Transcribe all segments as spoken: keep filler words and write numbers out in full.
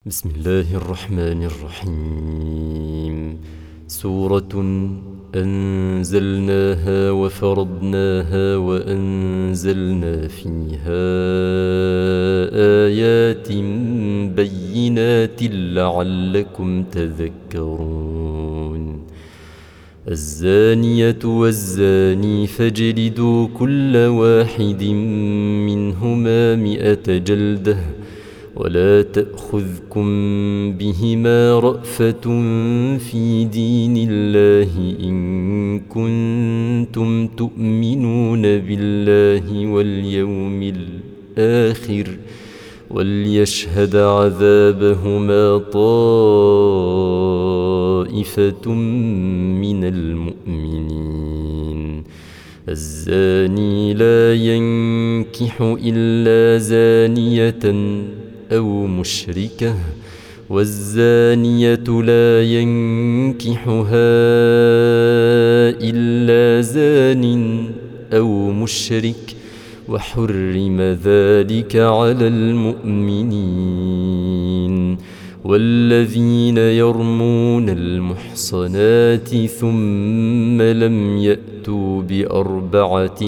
بسم الله الرحمن الرحيم. سورة أنزلناها وفرضناها وأنزلنا فيها آيات بينات لعلكم تذكرون. الزانية والزاني فاجلدوا كل واحد منهما مئة جلدة ولا تأخذكم بهما رأفة في دين الله إن كنتم تؤمنون بالله واليوم الآخر وليشهد عذابهما طائفة من المؤمنين. الزاني لا ينكح إلا زانية أو مشركة والزانية لا ينكحها إلا زان أو مشرك وحرم ذلك على المؤمنين. والذين يرمون المحصنات ثم لم يأتوا بأربعة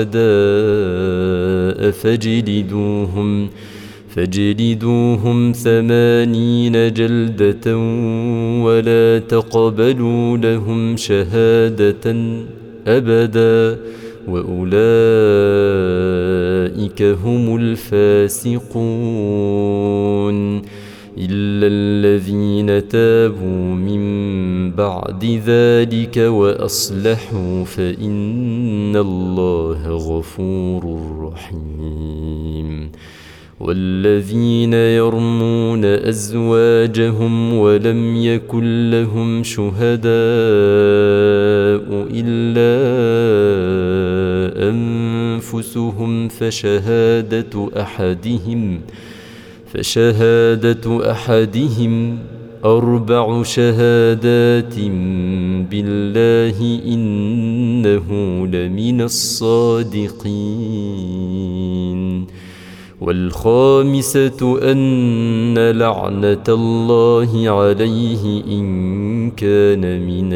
شهداء فاجلدوهم فاجلدوهم ثمانين جلدة ولا تقبلوا لهم شهادة أبدا وأولئك هم الفاسقون. إلا الذين تابوا من بعد ذلك وأصلحوا فإن الله غفور رحيم. والذين يرمون أزواجهم ولم يكن لهم شهداء إلا أنفسهم فشهادة أحدهم فشهادة أحدهم أربع شهادات بالله إنه لمن الصادقين. والخامسة أن لعنة الله عليه إن كان من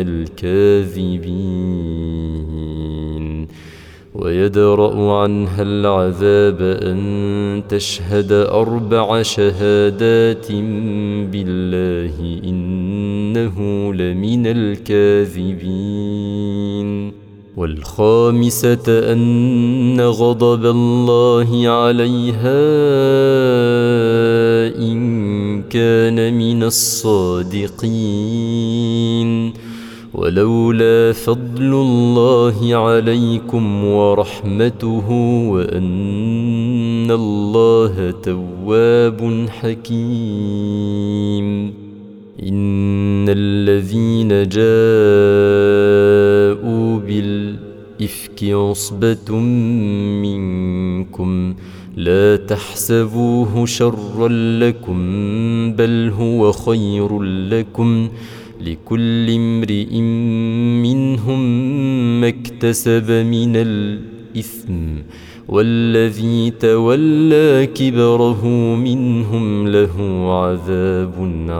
الكاذبين. ويدرأ عنها العذاب أن تشهد أربع شهادات بالله إنه لمن الكاذبين. والخامسة أن غضب الله عليها إن كان من الصادقين. ولولا فضل الله عليكم ورحمته وأن الله تواب حكيم. إن الذين جاءوا بالإفك عصبة منكم لا تحسبوه شرا لكم بل هو خير لكم لكل امرئ منهم ما اكتسب من الإثم والذي تولى كبره منهم له عذاب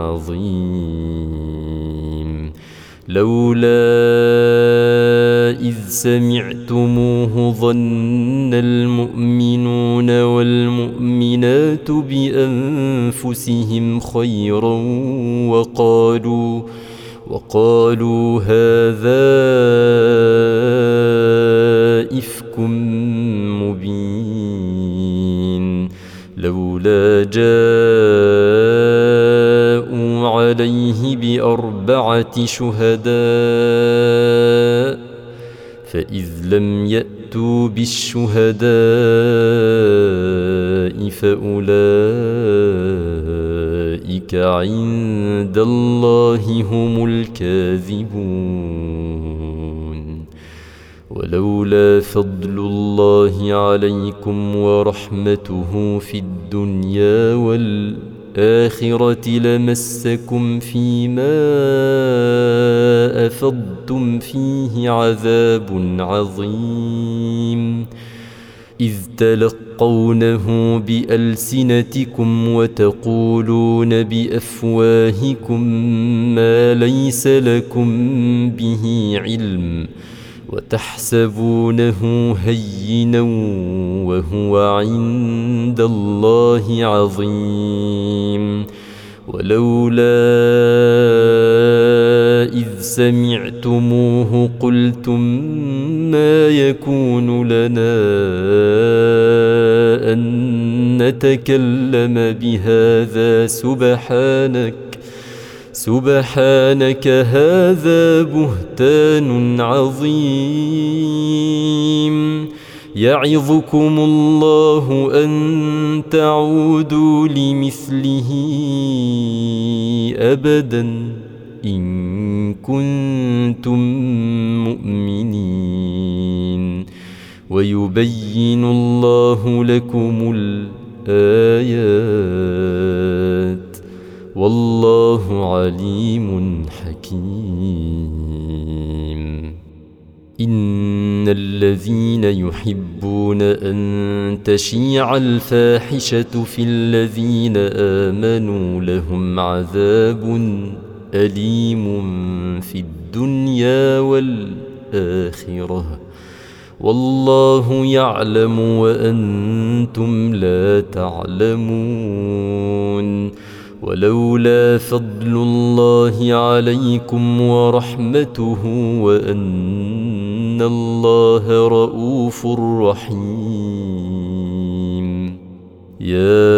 عظيم. لولا إذ سمعتموه ظن المؤمنون والمؤمنات بأنفسهم خيرا وقالوا وقالوا هذا إفك مبين. لولا جاءوا عليه بأربعة شهداء فإذ لم يأتوا بالشهداء فأولئك عند الله هم الكاذبون. ولولا فضل الله عليكم ورحمته في الدنيا والآخرة لمسكم فيما أفضتم فيه عذاب عظيم. إذ تلقونه بألسنتكم وتقولون بأفواهكم ما ليس لكم به علم وتحسبونه هينا وهو عند الله عظيم ولولا إذ سمعتموه قلتم ما يكون لنا أن نتكلم بهذا سبحانك سبحانك هذا بهتان عظيم يعظكم الله أن تعودوا لمثله أبدا إن كنتم مؤمنين ويبين الله لكم الآيات والله عليم حكيم إن الذين يحبون أن تشيع الفاحشة في الذين آمنوا لهم عذاب أليم في الدنيا والآخرة والله يعلم وأنتم لا تعلمون ولولا فضل الله عليكم ورحمته وأن الله رؤوف رحيم يا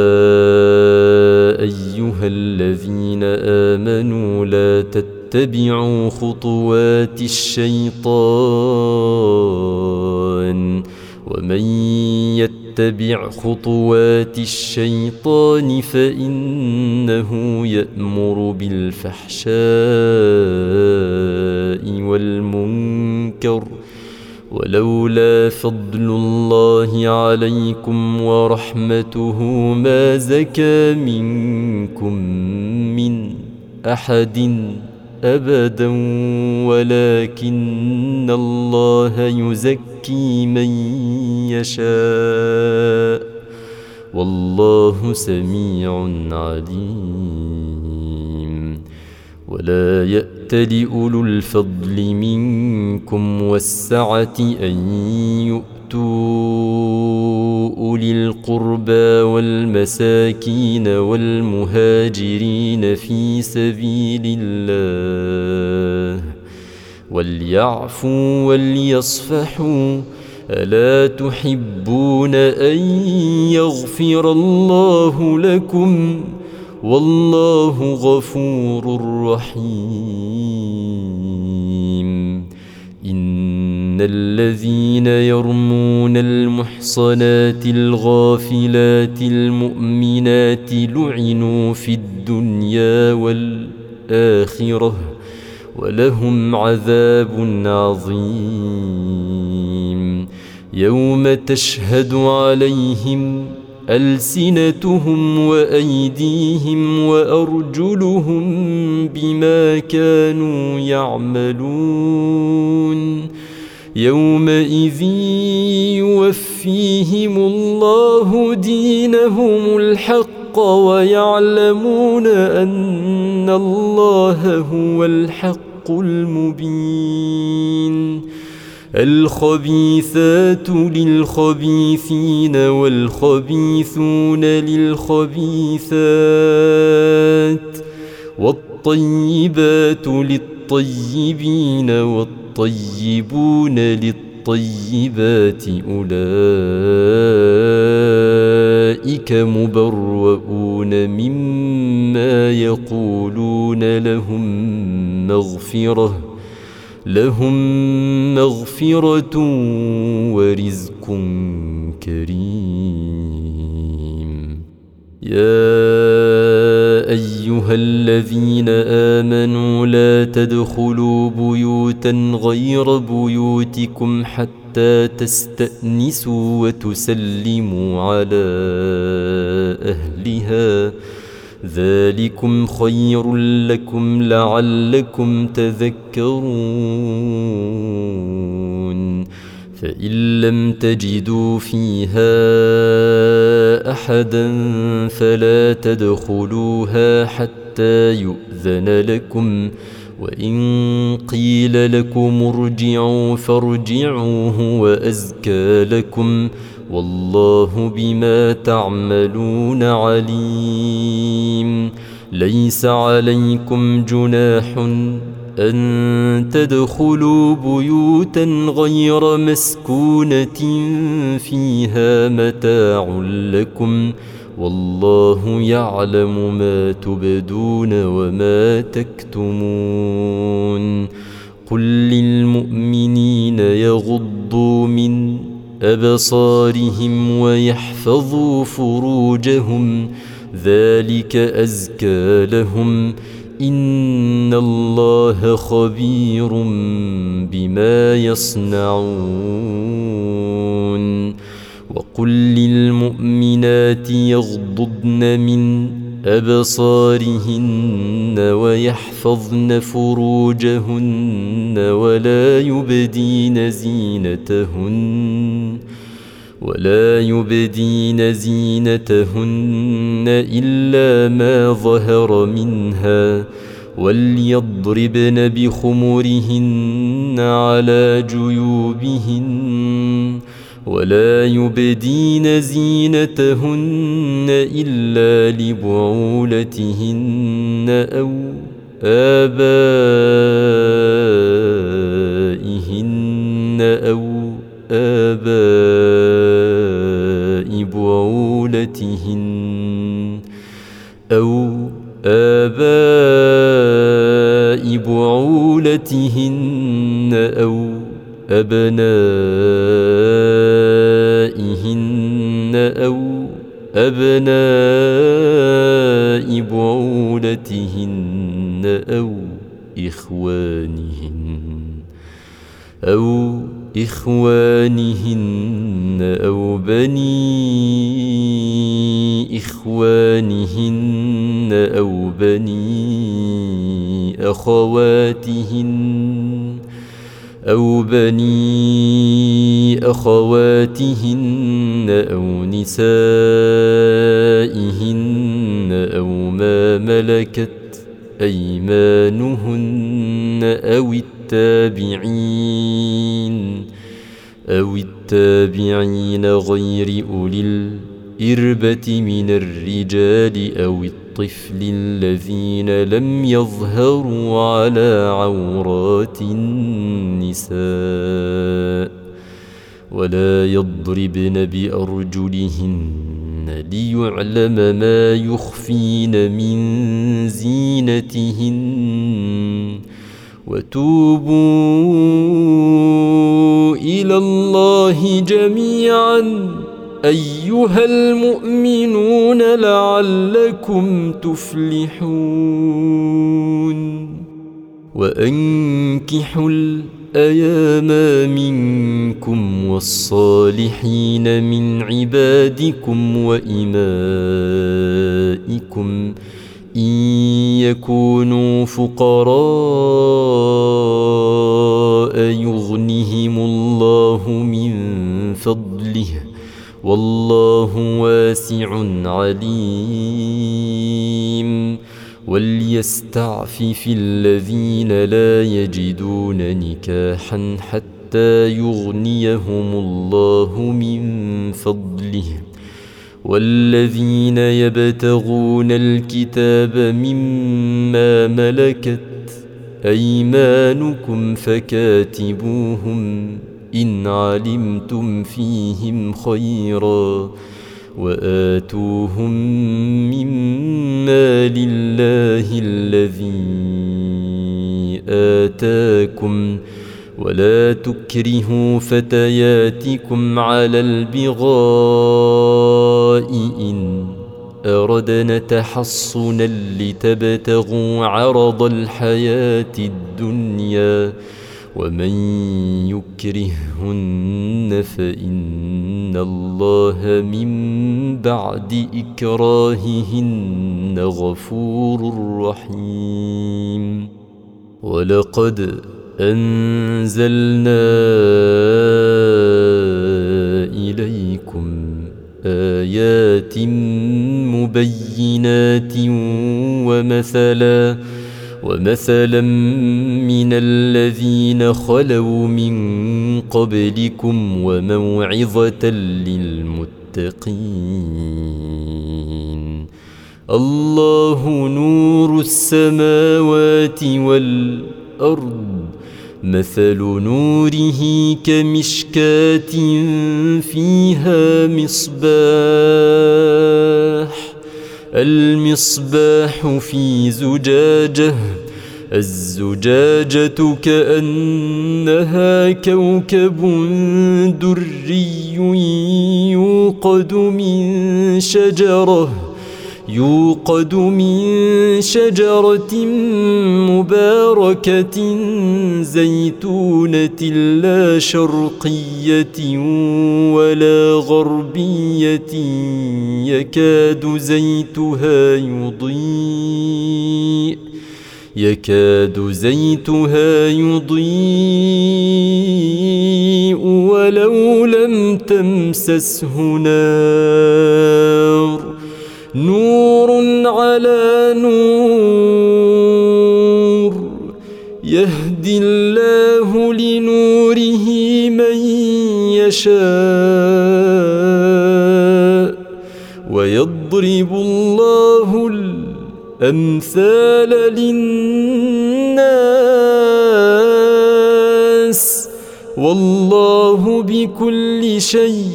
أيها الذين آمنوا لا تتبعوا خطوات الشيطان ومن يتبع خطوات الشيطان فإنه يأمر بالفحشاء والمنكر ولولا فضل الله عليكم ورحمته ما زكى منكم من أحد أبدا ولكن الله يزكي من يشاء والله سميع عليم ولا يأتل أولو الفضل منكم والسعة أن يؤتوا أولي القربى والمساكين والمهاجرين في سبيل الله وليعفوا وليصفحوا ألا تحبون أن يغفر الله لكم والله غفور رحيم إن الذين يرمون المحصنات الغافلات المؤمنات لعنوا في الدنيا والآخرة ولهم عذاب عظيم يوم تشهد عليهم ألسنتهم وأيديهم وأرجلهم بما كانوا يعملون يومئذ يوفيهم الله دينهم الحق ويعلمون أن الله هو الحق المبين الخبيثات للخبيثين والخبيثون للخبيثات والطيبات للطيبين والطيبون للطيبات أولئك مبرؤون مما يقولون لهم مغفرة لهم مغفرة ورزق كريم يا أيها الذين آمنوا لا تدخلوا بيوتا غير بيوتكم حتى تستأنسوا وتسلموا على أهلها ذلكم خير لكم لعلكم تذكرون فإن لم تجدوا فيها أحدا فلا تدخلوها حتى يؤذن لكم، وإن قيل لكم ارجعوا فارجعوا هو أزكى لكم، والله بما تعملون عليم. ليس عليكم جناح أن تدخلوا بيوتا غير مسكونة فيها متاع لكم، والله يعلم ما تبدون وما تكتمون. قل للمؤمنين يغضوا من أبصارهم ويحفظوا فروجهم، ذلك أزكى لهم، إن الله خبير بما يصنعون. وقل للمؤمنات يغضضن من أبصارهن ويحفظن فروجهن ولا يبدين زينتهن ولا يبدين زينتهن إلا ما ظهر منها، وليضربن بخمرهن على جيوبهن، ولا يبدين زينتهن إلا لبعولتهن أو آبائهن أو آباء بعولتهن أو آباء بعولتهن أو أبنائهن أو أبناء بعولتهن أو إخوانهن أو إخوانهن أو بني إخوانهن أو بني أخواتهن أو بني أخواتهن أو نسائهن أو ما ملكت أيمانهن أو التابعين أو التابعين غير أولي الإربة من الرجال أو الطفل الذين لم يظهروا على عورات النساء، ولا يضربن بأرجلهن ليعلم ما يخفين من زينتهن، وتوبوا إلى الله جميعا أيها المؤمنون لعلكم تفلحون. وأنكحوا الأيام منكم والصالحين من عبادكم وإمائكم إن يكونوا فقراء يغنهم الله من فضله، والله واسع عليم. وليستعفف الذين لا يجدون نكاحا حتى يغنيهم الله من فضله، والذين يبتغون الكتاب مما ملكت أيمانكم فكاتبوهم إن علمتم فيهم خيرا، وآتوهم مما لله الذي آتاكم، ولا تكرهوا فتياتكم على البغاء إن أردنا تحصنا لتبتغوا عرض الحياة الدنيا، ومن يكرههن فإن الله من بعد إكراههن غفور رحيم. ولقد أنزلنا إليكم آيات مبينات ومثلا ومثلا من الذين خلوا من قبلكم وموعظة للمتقين. الله نور السماوات والأرض، مثل نوره كمشكاة فيها مصباح، المصباح في زجاجة، الزجاجة كأنها كوكب دري يوقد من شجرة يوقد من شجرة مباركة زيتونة لا شرقية ولا غربية يكاد زيتها يضيء يكاد زيتها يضيء ولو لم تمسسه نار، نور على نور، يهدي الله لنوره من يشاء، ويضرب الله الأمثال للناس، والله بكل شيء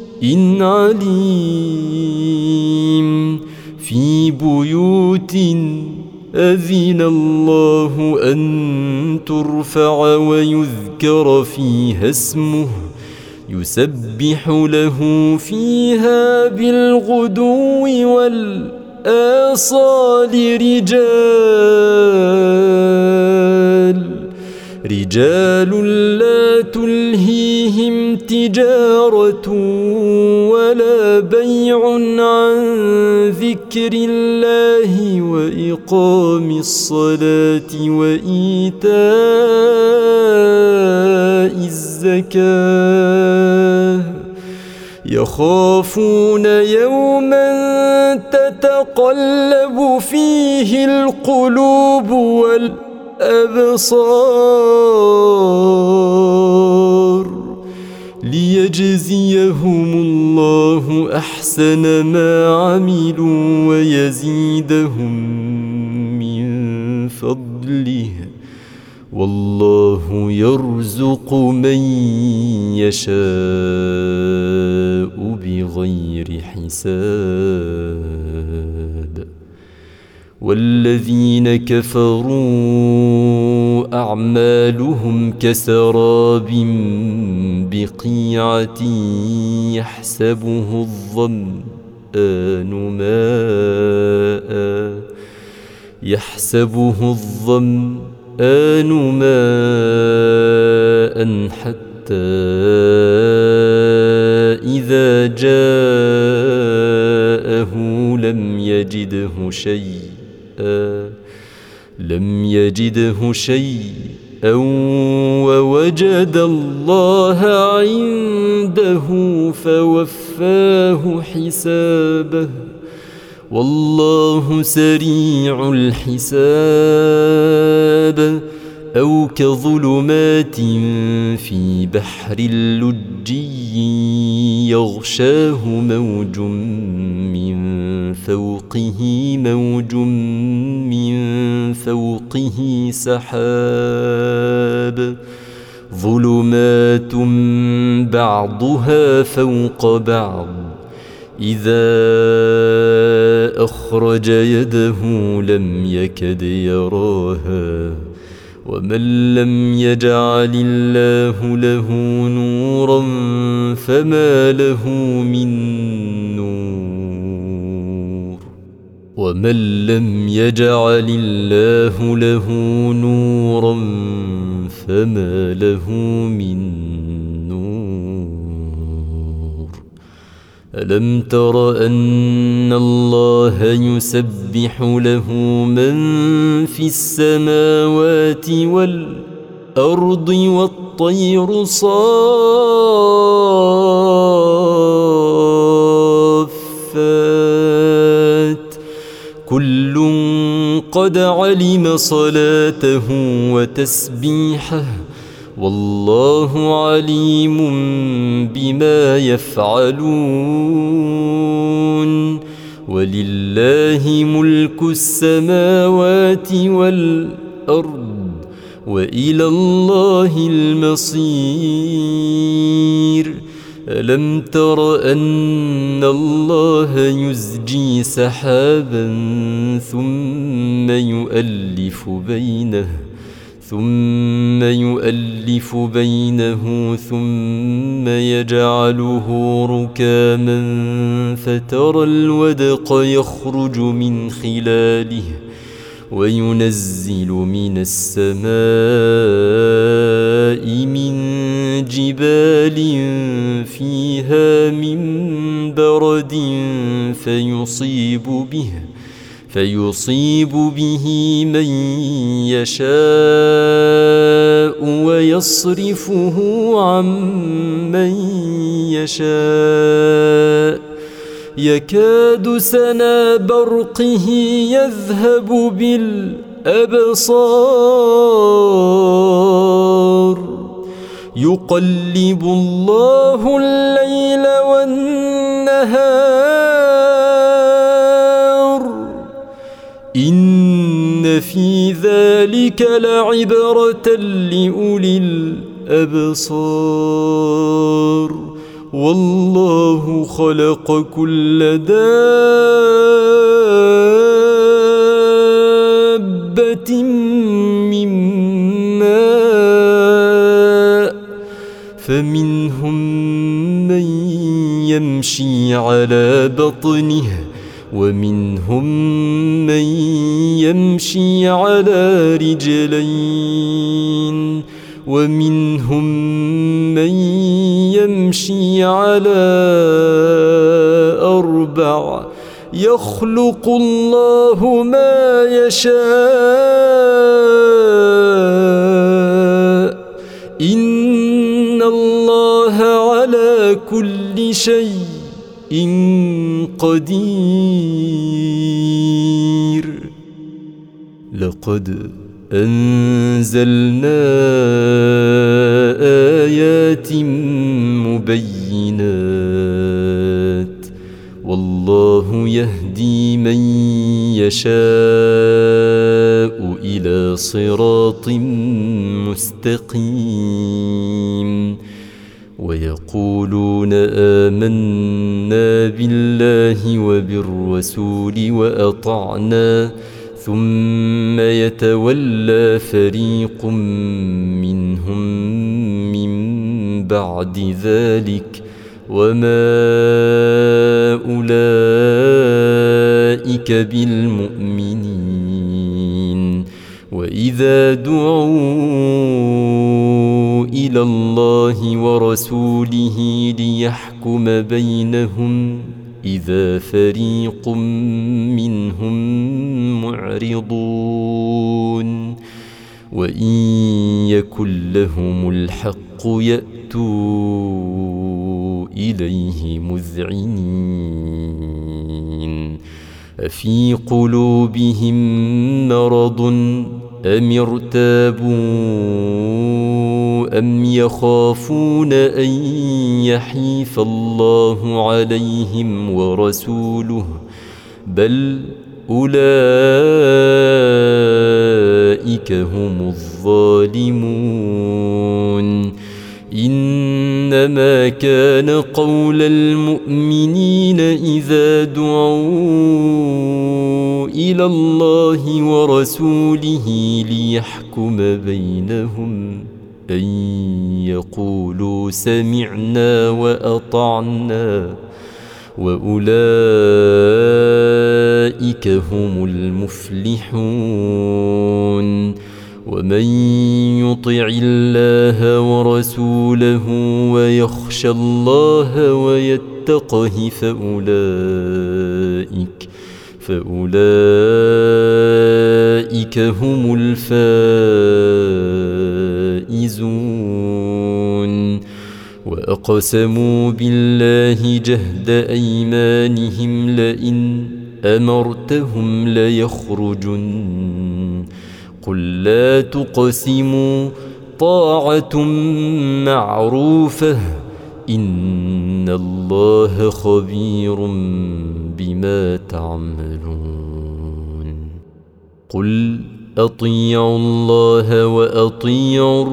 عليم. في بيوت أذن الله أن ترفع ويذكر فيها اسمه يسبح له فيها بالغدو والآصال رجال رجال لا تلهيهم تجارة ولا بيع عن ذكر الله وإقام الصلاة وإيتاء الزكاة، يخافون يوما تتقلب فيه القلوب والأبصار، ليجزيهم الله أحسن ما عملوا ويزيدهم من فضله، والله يرزق من يشاء بغير حساب. والذين كفروا أعمالهم كسراب بقيعة يحسبه الظمآن ماء يحسبه الظمآن ماء حتى إذا جاءه لم يجده شيئا لم يجده شيئا ووجد الله عنده فوفاه حسابه، والله سريع الحساب. أو كظلمات في بحر لجي يغشاه موج من فوقه موج من فوقه سحاب، ظلمات بعضها فوق بعض، إذا أخرج يده لم يكد يراها، ومن لم يجعل الله له نورا فما له من نور ومن لم يجعل الله له نورا فما له من نور. ألم تر أن الله يسبح له من في السماوات والأرض والأرض والطير صافات كل قد علم صلاته وتسبيحه والله عليم بما يفعلون ولله ملك السماوات والأرض وإلى الله المصير ألم تر أن الله يزجي سحابا ثم يؤلف بينه ثم يؤلف بينه ثم يجعله ركاما فترى الودق يخرج من خلاله وينزل من السماء من جبال فيها من برد فيصيب به فيصيب به من يشاء ويصرفه عن من يشاء يكاد سنا برقه يذهب بالأبصار يقلب الله الليل والنهار إن في ذلك لعبرة لأولي الأبصار والله خلق كل دابة من ماء فمنهم من يمشي على بطنه ومنهم من يمشي على رجلين ومنهم من يمشي على أربع يخلق الله ما يشاء إن الله على كل شيء قدير لقد أنزلنا آيات مبينات والله يهدي من يشاء إلى صراط مستقيم ويقولون آمنا بالله وبالرسول وأطعنا ثم يتولى فريق منهم من بعد ذلك وما أولئك بالمؤمنين وإذا دعوا إلى الله ورسوله ليحكم بينهم إذا فريق منهم معرضون وإن يكن لهم الحق يأتوا إليه مذعنين أفي قلوبهم مرض أم ارتابوا أم يخافون أن يحيف الله عليهم ورسوله بل أولئك هم الظالمون إنما كان قول المؤمنين إذا دعوا إلى الله ورسوله ليحكم بينهم أن يقولوا سمعنا وأطعنا وأولئك هم المفلحون ومن يطع الله ورسوله ويخشى الله ويتقه فأولئك فأولئك هم الفائزون وأقسموا بالله جهد أيمانهم لئن أمرتهم ليخرجن قل لا تقسموا طاعة معروفة إن الله خبير بما تعملون قل أطيعوا الله وأطيعوا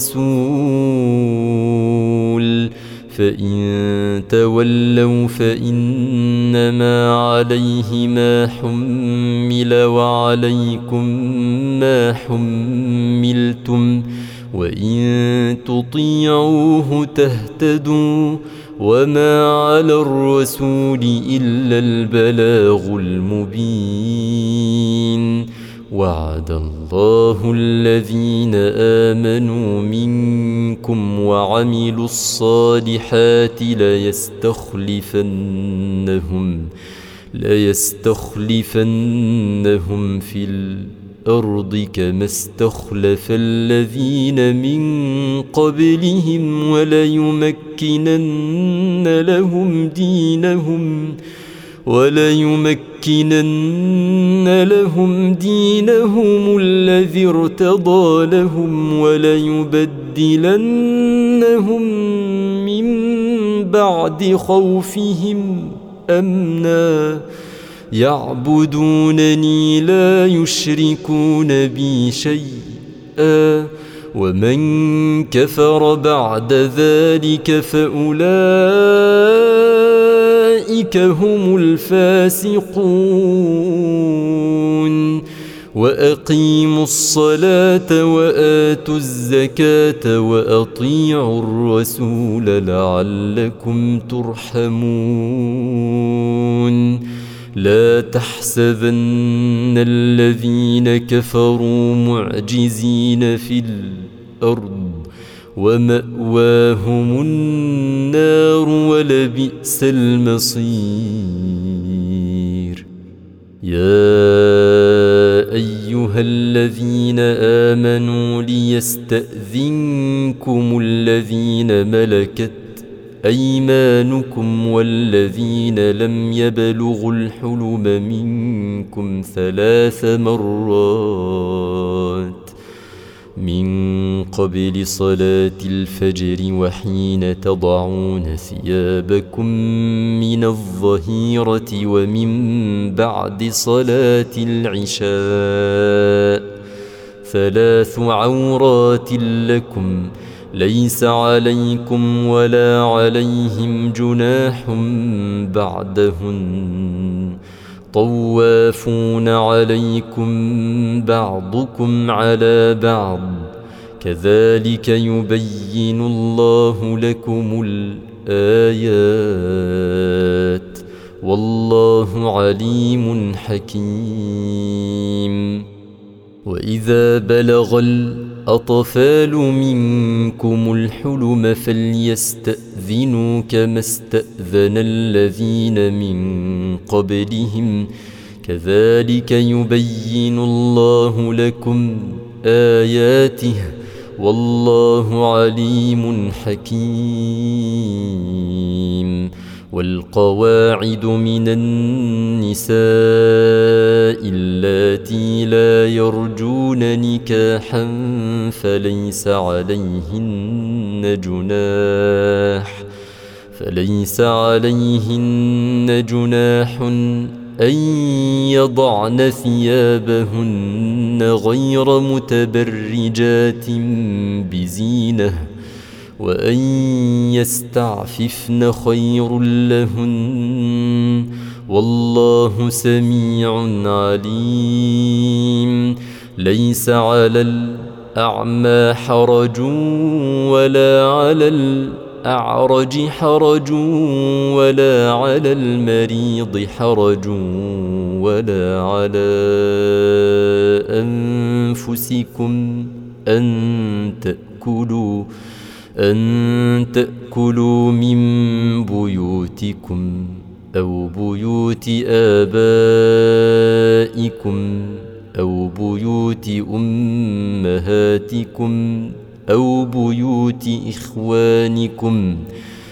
الرسول فإن تولوا فإنما عليه ما حمل وعليكم ما حملتم وإن تطيعوه تهتدوا وما على الرسول إلا البلاغ المبين وعد الله الذين آمنوا منكم وعملوا الصالحات ليستخلفنهم ليستخلفنهم في الأرض كما استخلف الذين من قبلهم وليمكنن لهم دينهم وليمكنن لهم دينهم الذي ارتضى لهم وليبدلنهم من بعد خوفهم أمنا يعبدونني لا يشركون بي شيئا ومن كفر بعد ذلك فأولئك هم الفاسقون وأقيموا الصلاة وآتوا الزكاة وأطيعوا الرسول لعلكم ترحمون لا تحسبن الذين كفروا معجزين في الأرض ومأواهم النار ولبئس المصير يا أيها الذين آمنوا ليستأذنكم الذين ملكت أيمانكم والذين لم يبلغوا الحلم منكم ثلاث مرات من قبل صلاة الفجر وحين تضعون ثيابكم من الظهيرة ومن بعد صلاة العشاء ثلاث عورات لكم ليس عليكم ولا عليهم جناح بعدهن طوافون عليكم بعضكم على بعض كذلك يبين الله لكم الآيات والله عليم حكيم وإذا بلغ الأطفال منكم الحلم فليستأذنوا كما استأذن الذين من قبلهم كذلك يبين الله لكم آياته والله عليم حكيم والقواعد من النساء اللاتي لا يرجون نكاحا فليس عليهن جناح فليس عليهن جناح أن يضعن ثيابهن غير متبرجات بزينة وأن يستعففن خير لهن والله سميع عليم ليس على الأعمى حرج ولا على الأعرج حرج ولا على المريض حرج ولا على أنفسكم أن تأكلوا أن تأكلوا من بيوتكم أو بيوت آبائكم أو بيوت أمهاتكم أو بيوت إخوانكم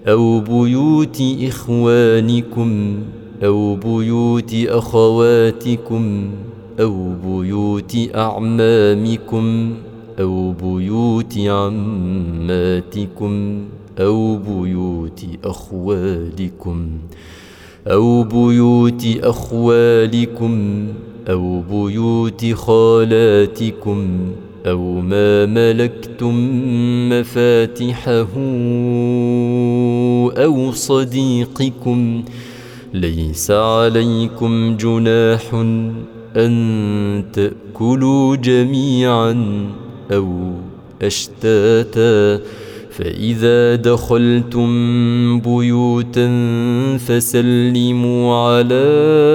أو بيوت إخوانكم أو بيوت أخواتكم أو بيوت أعمامكم أو بيوت عماتكم أو بيوت أخوالكم أو بيوت أخوالكم أو بيوت خالاتكم أو ما ملكتم مفاتحه أو صديقكم. ليس عليكم جناح أن تأكلوا جميعا أو أشتاتا، فإذا دخلتم بيوتا فسلموا على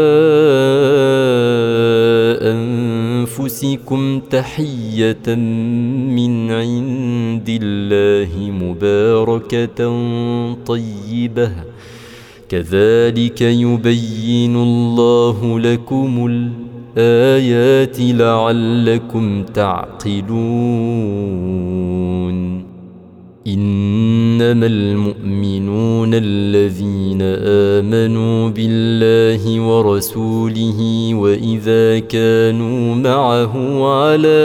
أنفسكم تحية من عند الله مباركة طيبة، كذلك يبين الله لكم الآيات لعلكم تعقلون. إنما المؤمنون الذين آمنوا بالله ورسوله وإذا كانوا معه على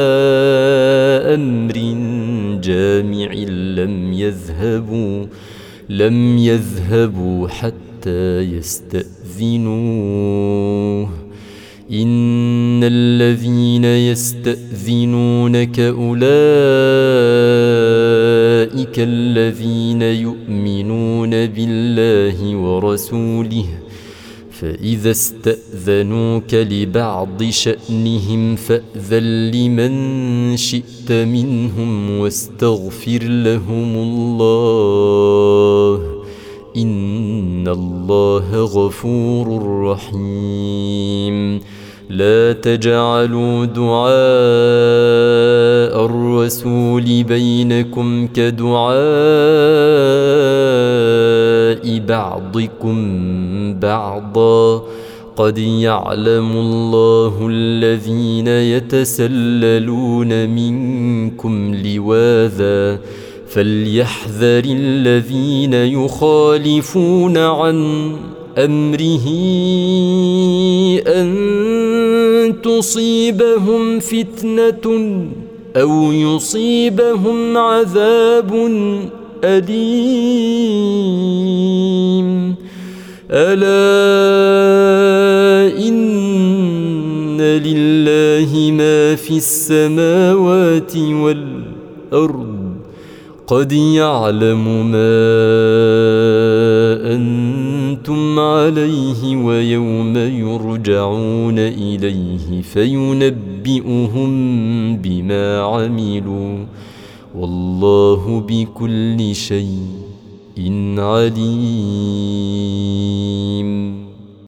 أمر جامع لم يذهبوا لم يذهبوا حتى يستأذنوه. إن الذين يستأذنونك أولئك الذين يؤمنون بالله ورسوله، فإذا استأذنوك لبعض شأنهم فأذن لمن شئت منهم واستغفر لهم الله، إن الله غفور رحيم. لا تجعلوا دعاء الرسول بينكم كدعاء بعضكم بعضا، قد يعلم الله الذين يتسللون منكم لواذا، فليحذر الذين يخالفون عن أمره أن تصيبهم فتنة أو يصيبهم عذاب أليم. ألا إن لله ما في السماوات والأرض، قد يعلم ما أنتم عليه ويوم يرجعون إليه فينبئهم بما عملوا، والله بكل شيء عليم.